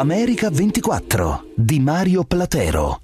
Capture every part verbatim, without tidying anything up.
America ventiquattro di Mario Platero.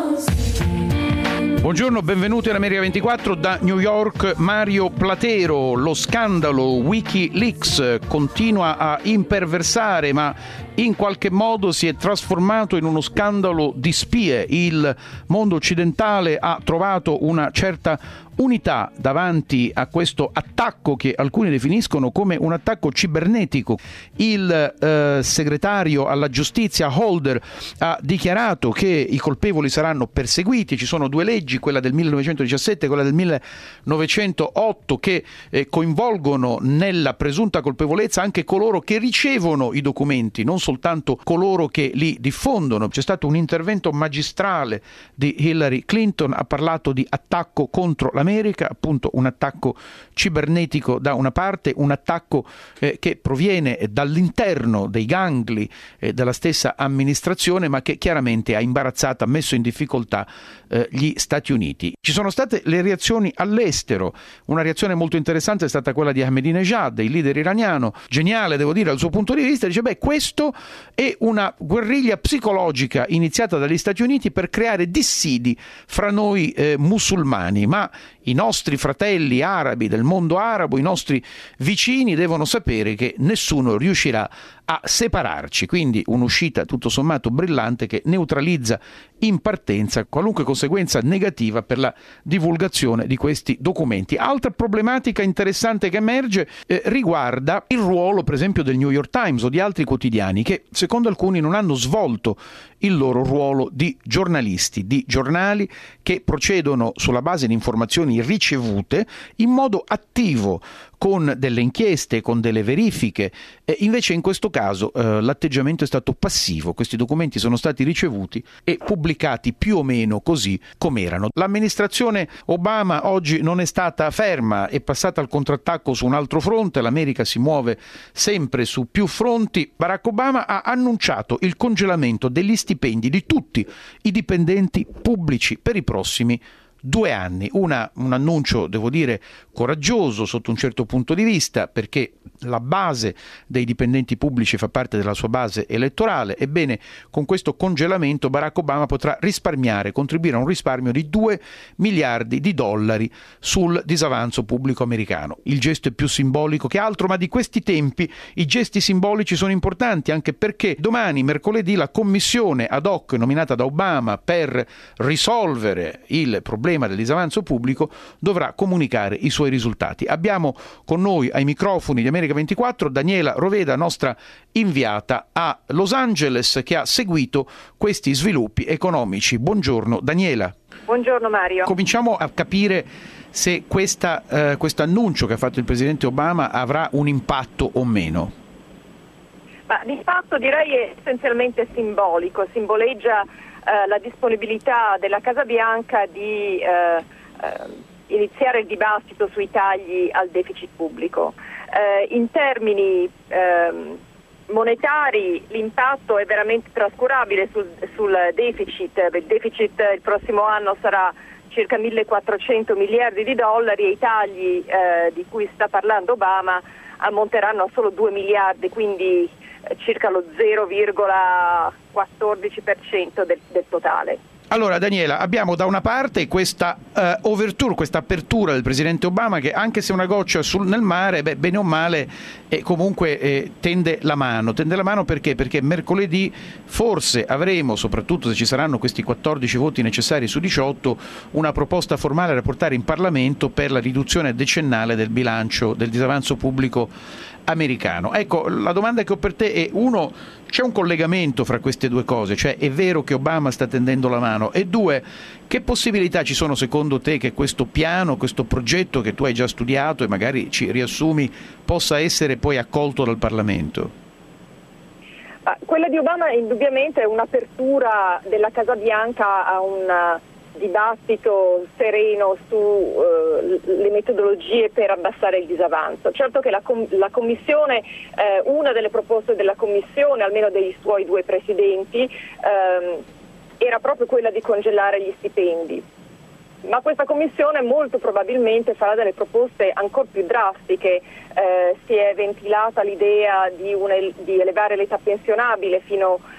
Buongiorno, benvenuti all'America ventiquattro da New York. Mario Platero. Lo scandalo Wikileaks continua a imperversare, ma in qualche modo si è trasformato in uno scandalo di spie. Il mondo occidentale ha trovato una certa unità davanti a questo attacco che alcuni definiscono come un attacco cibernetico. Il eh, segretario alla giustizia Holder ha dichiarato che i colpevoli saranno perseguiti. Ci sono due leggi, quella del millenovecentodiciassette e quella del millenovecentootto, che eh, coinvolgono nella presunta colpevolezza anche coloro che ricevono i documenti, non soltanto coloro che li diffondono. C'è stato un intervento magistrale di Hillary Clinton, ha parlato di attacco contro l'America, America, appunto un attacco cibernetico da una parte, un attacco eh, che proviene dall'interno dei gangli eh, della stessa amministrazione, ma che chiaramente ha imbarazzato, ha messo in difficoltà eh, gli Stati Uniti. Ci sono state le reazioni all'estero. Una reazione molto interessante è stata quella di Ahmadinejad, il leader iraniano, geniale devo dire dal suo punto di vista. Dice: beh, questo è una guerriglia psicologica iniziata dagli Stati Uniti per creare dissidi fra noi eh, musulmani, ma i nostri fratelli arabi del mondo arabo, i nostri vicini devono sapere che nessuno riuscirà a separarci. Quindi un'uscita tutto sommato brillante che neutralizza in partenza qualunque conseguenza negativa per la divulgazione di questi documenti. Altra problematica interessante che emerge eh, riguarda il ruolo, per esempio, del New York Times o di altri quotidiani che, secondo alcuni, non hanno svolto il loro ruolo di giornalisti, di giornali che procedono sulla base di informazioni ricevute in modo attivo, con delle inchieste, con delle verifiche. E invece in questo caso eh, l'atteggiamento è stato passivo. Questi documenti sono stati ricevuti e pubblicati più o meno così com'erano. L'amministrazione Obama oggi non è stata ferma, è passata al contrattacco su un altro fronte. L'America si muove sempre su più fronti. Barack Obama ha annunciato il congelamento degli stipendi di tutti i dipendenti pubblici per i prossimi due anni. Una, un annuncio, devo dire, coraggioso sotto un certo punto di vista, perché la base dei dipendenti pubblici fa parte della sua base elettorale. Ebbene, con questo congelamento Barack Obama potrà risparmiare, contribuire a un risparmio di due miliardi di dollari sul disavanzo pubblico americano. Il gesto è più simbolico che altro, ma di questi tempi i gesti simbolici sono importanti, anche perché domani, mercoledì, la commissione ad hoc nominata da Obama per risolvere il problema del disavanzo pubblico dovrà comunicare i suoi risultati. Abbiamo con noi ai microfoni di America ventiquattro Daniela Roveda, nostra inviata a Los Angeles, che ha seguito questi sviluppi economici. Buongiorno Daniela. Buongiorno Mario. Cominciamo a capire se questa, eh, questo annuncio che ha fatto il presidente Obama avrà un impatto o meno. Ma l'impatto direi è essenzialmente simbolico, simboleggia eh, la disponibilità della Casa Bianca di eh, eh, iniziare il dibattito sui tagli al deficit pubblico. Eh, in termini eh, monetari l'impatto è veramente trascurabile sul, sul deficit. Il deficit il prossimo anno sarà circa millequattrocento miliardi di dollari e i tagli eh, di cui sta parlando Obama ammonteranno a solo due miliardi, quindi eh, circa lo zero virgola quattordici per cento del, del totale. Allora Daniela, abbiamo da una parte questa uh, overture, questa apertura del presidente Obama che, anche se una goccia sul, nel mare, beh, bene o male eh, comunque eh, tende la mano. Tende la mano perché? Perché mercoledì forse avremo, soprattutto se ci saranno questi quattordici voti necessari su diciotto, una proposta formale da portare in Parlamento per la riduzione decennale del bilancio del disavanzo pubblico americano. Ecco, la domanda che ho per te è: uno, c'è un collegamento fra queste due cose? Cioè, è vero che Obama sta tendendo la mano? E due, che possibilità ci sono secondo te che questo piano, questo progetto che tu hai già studiato e magari ci riassumi, possa essere poi accolto dal Parlamento? Ah, quella di Obama indubbiamente è un'apertura della Casa Bianca a un dibattito sereno sulle uh, metodologie per abbassare il disavanzo. Certo che la, com- la Commissione, eh, una delle proposte della Commissione, almeno dei suoi due presidenti, ehm, era proprio quella di congelare gli stipendi. Ma questa Commissione molto probabilmente farà delle proposte ancora più drastiche. Eh, si è ventilata l'idea di, un, di elevare l'età pensionabile fino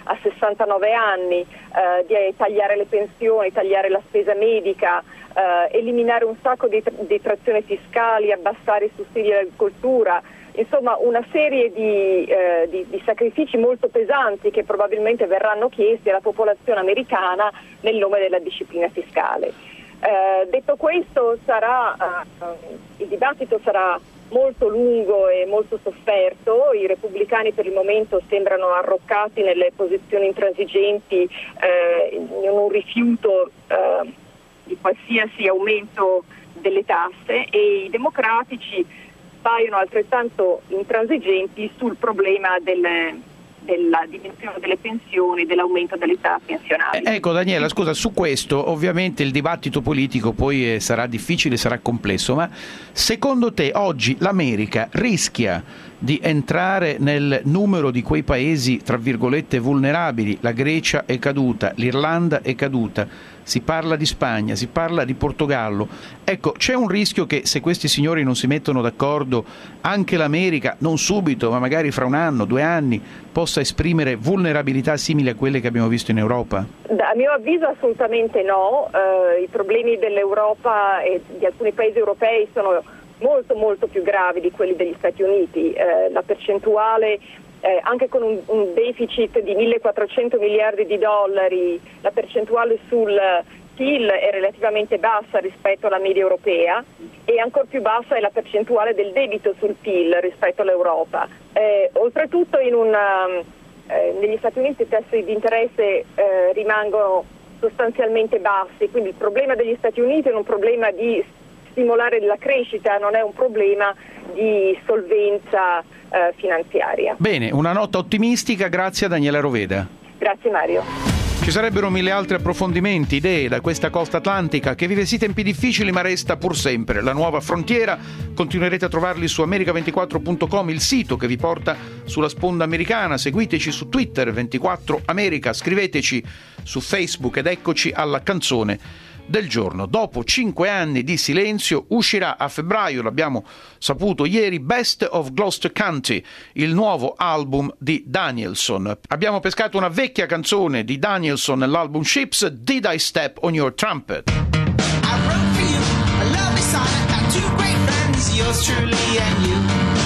a sessantanove anni, eh, di tagliare le pensioni, tagliare la spesa medica, eh, eliminare un sacco di detrazioni fiscali, abbassare i sussidi all'agricoltura, insomma una serie di, eh, di, di sacrifici molto pesanti che probabilmente verranno chiesti alla popolazione americana nel nome della disciplina fiscale. Eh, detto questo, sarà, eh, il dibattito sarà molto lungo e molto sofferto. I repubblicani per il momento sembrano arroccati nelle posizioni intransigenti, eh, in un rifiuto eh, di qualsiasi aumento delle tasse, e i democratici paiono altrettanto intransigenti sul problema del della dimensione delle pensioni, dell'aumento dell'età pensionale. Eh, ecco Daniela, scusa, su questo ovviamente il dibattito politico poi eh, sarà difficile, sarà complesso, ma secondo te oggi l'America rischia di entrare nel numero di quei paesi tra virgolette vulnerabili? La Grecia è caduta, l'Irlanda è caduta, si parla di Spagna, si parla di Portogallo. Ecco, c'è un rischio che se questi signori non si mettono d'accordo anche l'America, non subito, ma magari fra un anno, due anni, possa esprimere vulnerabilità simili a quelle che abbiamo visto in Europa? A mio avviso assolutamente no. Eh, i problemi dell'Europa e di alcuni paesi europei sono molto molto più gravi di quelli degli Stati Uniti. Eh, la percentuale, eh, anche con un, un deficit di millequattrocento miliardi di dollari, la percentuale sul P I L è relativamente bassa rispetto alla media europea, e ancora più bassa è la percentuale del debito sul P I L rispetto all'Europa. Eh, oltretutto in una, eh, negli Stati Uniti i tassi di interesse eh, rimangono sostanzialmente bassi, quindi il problema degli Stati Uniti è un problema di stimolare la crescita, non è un problema di solvenza eh, finanziaria. Bene, una nota ottimistica, grazie a Daniela Roveda. Grazie Mario. Ci sarebbero mille altri approfondimenti, idee da questa costa atlantica che vive sì tempi difficili ma resta pur sempre la nuova frontiera. Continuerete a trovarli su america ventiquattro punto com, il sito che vi porta sulla sponda americana. Seguiteci su Twitter ventiquattro America, scriveteci su Facebook ed eccoci alla canzone del giorno. Dopo cinque anni di silenzio uscirà a febbraio, l'abbiamo saputo ieri, Best of Gloucester County, il nuovo album di Danielson. Abbiamo pescato una vecchia canzone di Danielson nell'album Ships, Did I Step on Your Trumpet? I wrote for you a lovely sonnet, got two great friends, yours truly and you.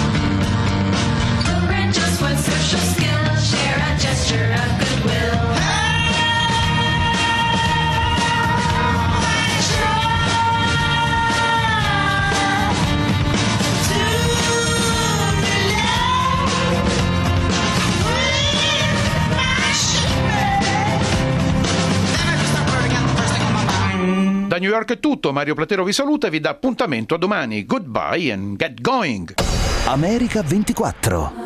We're just with social skills, share a gesture of goodwill. Da New York è tutto, Mario Platero vi saluta e vi dà appuntamento a domani. Goodbye and get going! America ventiquattro.